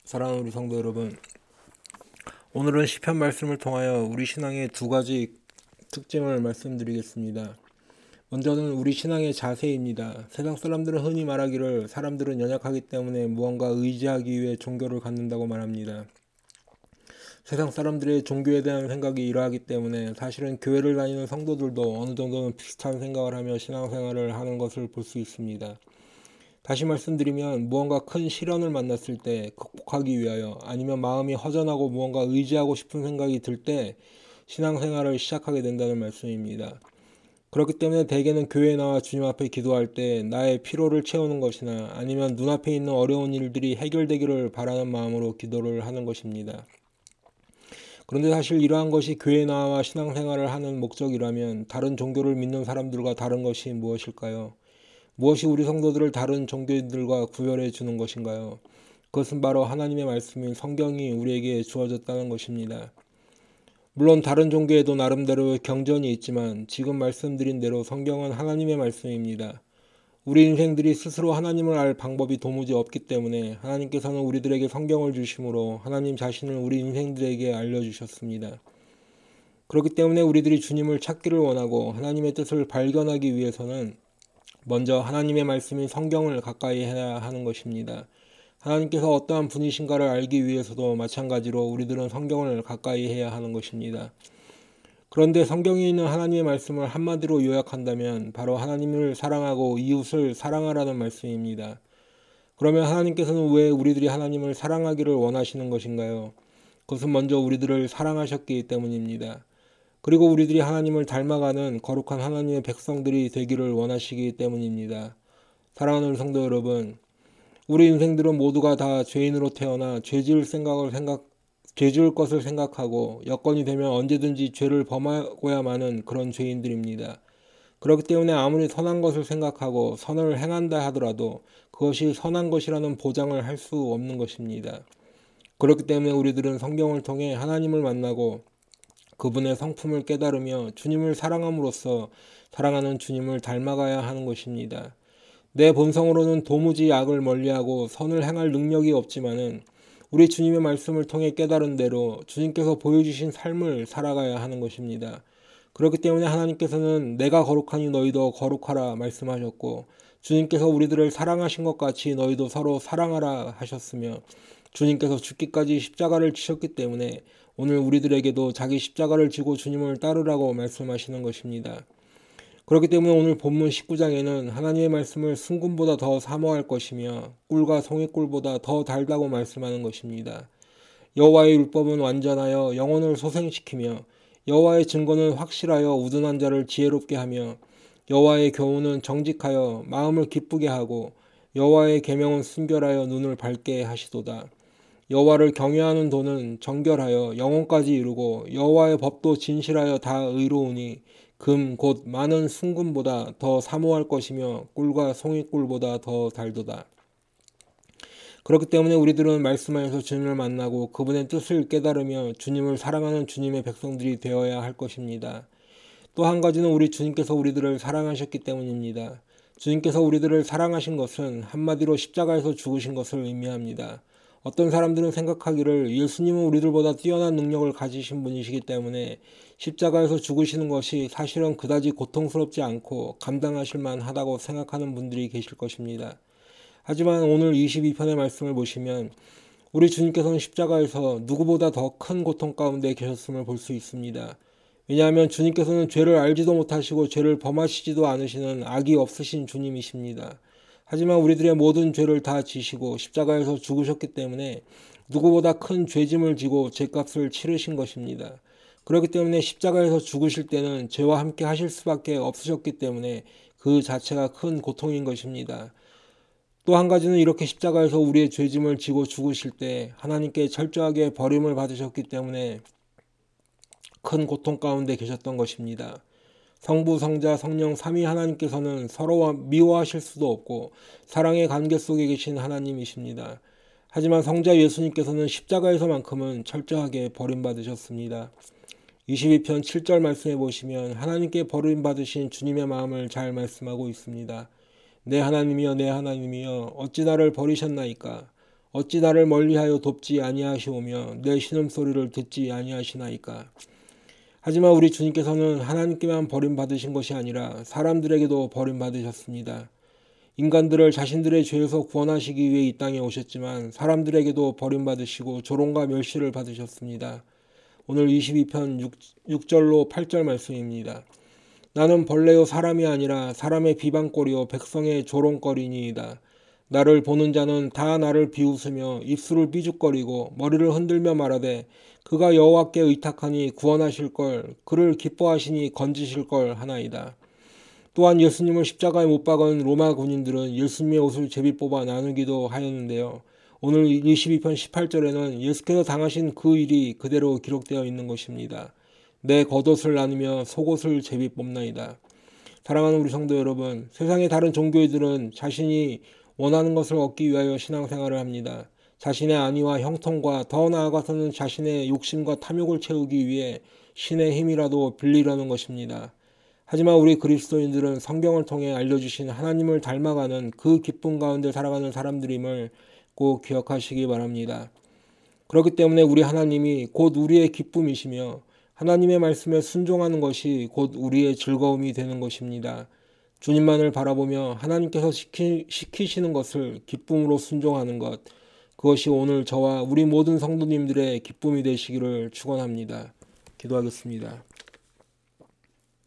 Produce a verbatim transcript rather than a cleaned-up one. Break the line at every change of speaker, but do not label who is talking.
사랑하는 우리 성도 여러분, 오늘은 시편 말씀을 통하여 우리 신앙의 두 가지 특징을 말씀드리겠습니다. 먼저는 우리 신앙의 자세입니다. 세상 사람들은 흔히 말하기를 사람들은 연약하기 때문에 무언가 의지하기 위해 종교를 갖는다고 말합니다. 세상 사람들의 종교에 대한 생각이 이러하기 때문에 사실은 교회를 다니는 성도들도 어느 정도는 비슷한 생각을 하며 신앙생활을 하는 것을 볼 수 있습니다. 다시 말씀드리면 무언가 큰 시련을 만났을 때 극복하기 위하여 아니면 마음이 허전하고 무언가 의지하고 싶은 생각이 들 때 신앙생활을 시작하게 된다는 말씀입니다. 그렇기 때문에 대개는 교회에 나와 주님 앞에 기도할 때 나의 피로를 채우는 것이나 아니면 눈앞에 있는 어려운 일들이 해결되기를 바라는 마음으로 기도를 하는 것입니다. 그런데 사실 이러한 것이 교회에 나와 신앙생활을 하는 목적이라면 다른 종교를 믿는 사람들과 다른 것이 무엇일까요? 무엇이 우리 성도들을 다른 종교인들과 구별해 주는 것인가요? 그것은 바로 하나님의 말씀인 성경이 우리에게 주어졌다는 것입니다. 물론 다른 종교에도 나름대로 경전이 있지만 지금 말씀드린 대로 성경은 하나님의 말씀입니다. 우리 인생들이 스스로 하나님을 알 방법이 도무지 없기 때문에 하나님께서는 우리들에게 성경을 주심으로 하나님 자신을 우리 인생들에게 알려주셨습니다. 그렇기 때문에 우리들이 주님을 찾기를 원하고 하나님의 뜻을 발견하기 위해서는 먼저 하나님의 말씀인 성경을 가까이 해야 하는 것입니다. 하나님께서 어떠한 분이신가를 알기 위해서도 마찬가지로 우리들은 성경을 가까이 해야 하는 것입니다. 그런데 성경에 있는 하나님의 말씀을 한마디로 요약한다면 바로 하나님을 사랑하고 이웃을 사랑하라는 말씀입니다. 그러면 하나님께서는 왜 우리들이 하나님을 사랑하기를 원하시는 것인가요? 그것은 먼저 우리들을 사랑하셨기 때문입니다. 그리고 우리들이 하나님을 닮아가는 거룩한 하나님의 백성들이 되기를 원하시기 때문입니다. 사랑하는 성도 여러분, 우리 인생들은 모두가 다 죄인으로 태어나 죄 지을 생각을 생각, 죄 지을 것을 생각하고 여건이 되면 언제든지 죄를 범하고야 하는 그런 죄인들입니다. 그렇기 때문에 아무리 선한 것을 생각하고 선을 행한다 하더라도 그것이 선한 것이라는 보장을 할 수 없는 것입니다. 그렇기 때문에 우리들은 성경을 통해 하나님을 만나고 그분의 성품을 깨달으며 주님을 사랑함으로써 사랑하는 주님을 닮아가야 하는 것입니다. 내 본성으로는 도무지 악을 멀리하고 선을 행할 능력이 없지만은 우리 주님의 말씀을 통해 깨달은 대로 주님께서 보여주신 삶을 살아가야 하는 것입니다. 그렇기 때문에 하나님께서는 내가 거룩하니 너희도 거룩하라 말씀하셨고 주님께서 우리들을 사랑하신 것 같이 너희도 서로 사랑하라 하셨으며 주님께서 죽기까지 십자가를 지셨기 때문에 오늘 우리들에게도 자기 십자가를 지고 주님을 따르라고 말씀하시는 것입니다. 그렇기 때문에 오늘 본문 십구 장에는 하나님의 말씀을 순금보다 더 사모할 것이며 꿀과 송이꿀보다 더 달다고 말씀하는 것입니다. 여호와의 율법은 완전하여 영혼을 소생시키며 여호와의 증거는 확실하여 우둔한 자를 지혜롭게 하며 여호와의 교훈은 정직하여 마음을 기쁘게 하고 여호와의 계명은 순결하여 눈을 밝게 하시도다. 여호와를 경외하는 도는 정결하여 영혼까지 이루고 여호와의 법도 진실하여 다 의로우니 금 곧 많은 순금보다 더 사모할 것이며 꿀과 송이꿀보다 더 달도다. 그렇기 때문에 우리들은 말씀 안에서 주님을 만나고 그분의 뜻을 깨달으며 주님을 사랑하는 주님의 백성들이 되어야 할 것입니다. 또 한 가지는 우리 주님께서 우리들을 사랑하셨기 때문입니다. 주님께서 우리들을 사랑하신 것은 한마디로 십자가에서 죽으신 것을 의미합니다. 어떤 사람들은 생각하기를 예수님은 우리들보다 뛰어난 능력을 가지신 분이시기 때문에 십자가에서 죽으시는 것이 사실은 그다지 고통스럽지 않고 감당하실 만하다고 생각하는 분들이 계실 것입니다. 하지만 오늘 이십이 편의 말씀을 보시면 우리 주님께서는 십자가에서 누구보다 더 큰 고통 가운데 계셨음을 볼 수 있습니다. 왜냐하면 주님께서는 죄를 알지도 못하시고 죄를 범하시지도 않으시는 악이 없으신 주님이십니다. 하지만 우리들의 모든 죄를 다 지시고 십자가에서 죽으셨기 때문에 누구보다 큰 죄짐을 지고 죄값을 치르신 것입니다. 그렇기 때문에 십자가에서 죽으실 때는 죄와 함께 하실 수밖에 없으셨기 때문에 그 자체가 큰 고통인 것입니다. 또 한 가지는 이렇게 십자가에서 우리의 죄짐을 지고 죽으실 때 하나님께 철저하게 버림을 받으셨기 때문에 큰 고통 가운데 계셨던 것입니다. 성부, 성자, 성령 삼위 하나님께서는 서로 미워하실 수도 없고 사랑의 관계 속에 계신 하나님이십니다. 하지만 성자 예수님께서는 십자가에서만큼은 철저하게 버림받으셨습니다. 이십이 편 칠 절 말씀해 보시면 하나님께 버림받으신 주님의 마음을 잘 말씀하고 있습니다. 내 하나님이여 내 하나님이여 어찌 나를 버리셨나이까. 어찌 나를 멀리하여 돕지 아니하시오며 내 신음소리를 듣지 아니하시나이까. 하지만 우리 주님께서는 하나님께만 버림받으신 것이 아니라 사람들에게도 버림받으셨습니다. 인간들을 자신들의 죄에서 구원하시기 위해 이 땅에 오셨지만 사람들에게도 버림받으시고 조롱과 멸시를 받으셨습니다. 오늘 이십이 편 육 절로 팔 절 말씀입니다. 나는 벌레요 사람이 아니라 사람의 비방거리요 백성의 조롱거리니이다. 나를 보는 자는 다 나를 비웃으며 입술을 삐죽거리고 머리를 흔들며 말하되 그가 여호와께 의탁하니 구원하실 걸, 그를 기뻐하시니 건지실 걸 하나이다. 또한 예수님을 십자가에 못 박은 로마 군인들은 예수님의 옷을 제비 뽑아 나누기도 하였는데요. 오늘 이십이 편 십팔 절에는 예수께서 당하신 그 일이 그대로 기록되어 있는 것입니다. 내 겉옷을 나누며 속옷을 제비 뽑나이다. 사랑하는 우리 성도 여러분, 세상의 다른 종교인들은 자신이 원하는 것을 얻기 위하여 신앙생활을 합니다. 자신의 안위와 형통과 더 나아가서는 자신의 욕심과 탐욕을 채우기 위해 신의 힘이라도 빌리려는 것입니다. 하지만 우리 그리스도인들은 성경을 통해 알려주신 하나님을 닮아가는 그 기쁨 가운데 살아가는 사람들임을 꼭 기억하시기 바랍니다. 그렇기 때문에 우리 하나님이 곧 우리의 기쁨이시며 하나님의 말씀에 순종하는 것이 곧 우리의 즐거움이 되는 것입니다. 주님만을 바라보며 하나님께서 시키, 시키시는 것을 기쁨으로 순종하는 것, 그것이 오늘 저와 우리 모든 성도님들의 기쁨이 되시기를 축원합니다. 기도하겠습니다.